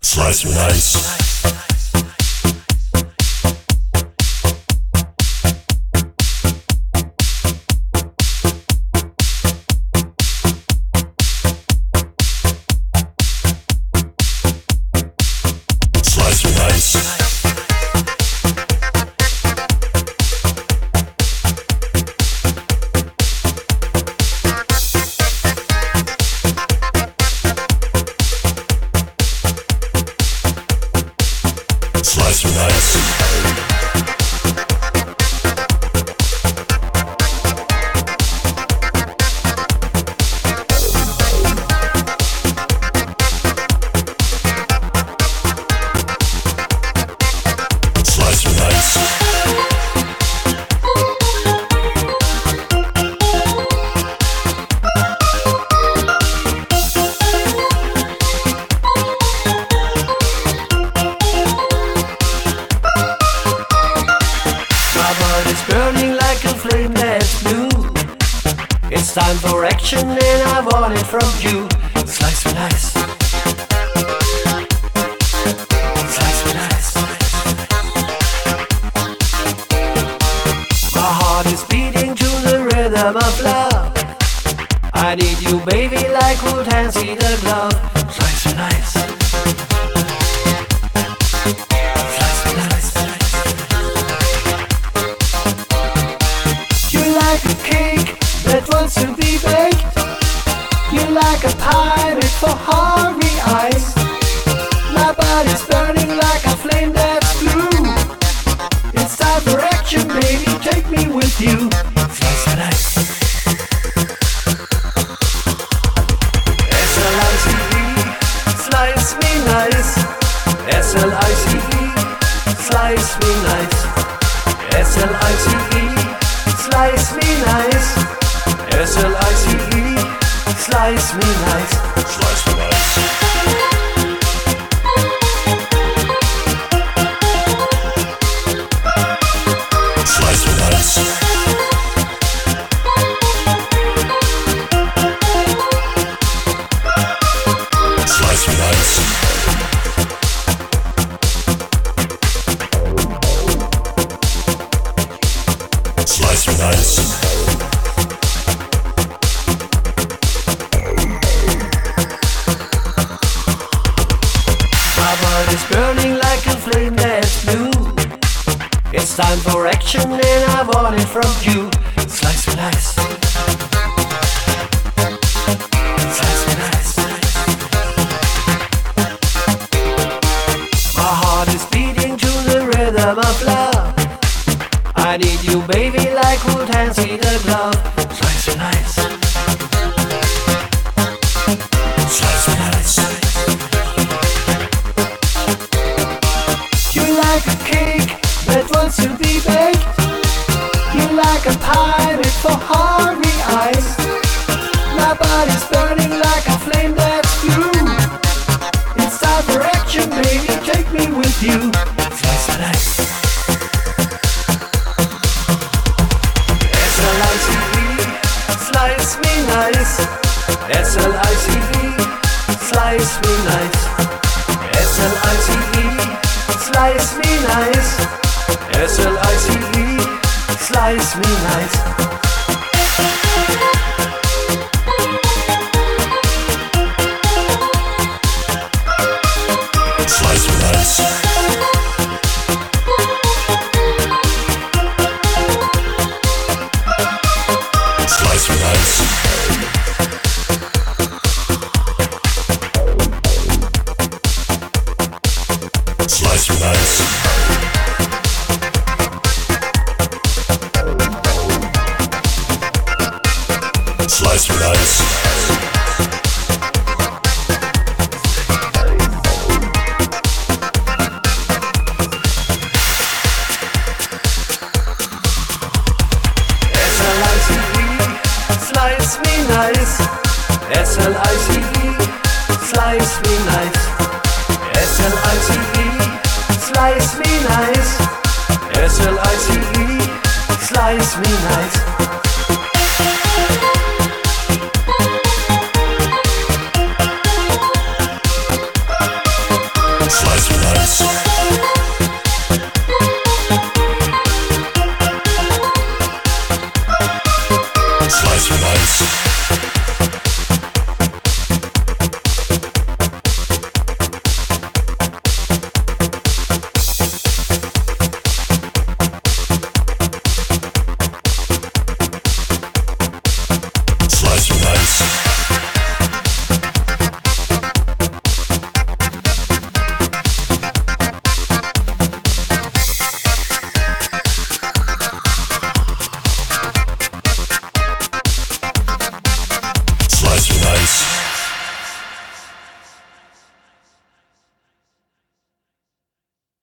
Slice me nice. Slice me nice. Slice me nice. It's burning like a flame that's blue. It's time for action and I want it from you. Slice me nice. Slice me nice. My heart is beating to the rhythm of love. I need you, baby, like wood hands need a glove. Slice me nice. Like a cake that wants to be baked. You like a pie made for hungry eyes. My body's burning like a flame that's blue. It's time for action, baby, take me with you. Slice me nice. S-L-I-C-E, slice me nice. S-L-I-C-E, slice me nice. S-L-I-C-E, slice me nice. S-L-I-C-E, slice me nice. Slice me nice. Slice me nice. Slice me nice. Slice me nice. My heart is burning like a flame that's blue. It's time for action and I want it from you. Slice me nice. Slice me nice. My heart is beating to the rhythm of love. I need you, baby, like wood hands need a glove. Slice me nice. Slice me nice. You like a cake that wants to be baked. You like a pie made for hungry eyes. My body's burning like a flame that's blue. It's time for action, baby, take me with you. Slice me nice. S-L-I-C-E, slice me nice. S-L-I-C-E, slice me nice. S-L-I-C-E, slice me nice. S-L-I-C-E, slice me nice. Slice me nice. Slice me nice. Slice me nice. Slice me nice. S-L-I-C-E, slice me nice. S-L-I-C-E, slice me nice. S-L-I-C-E, slice me nice. S-L-I-C-E, slice me nice.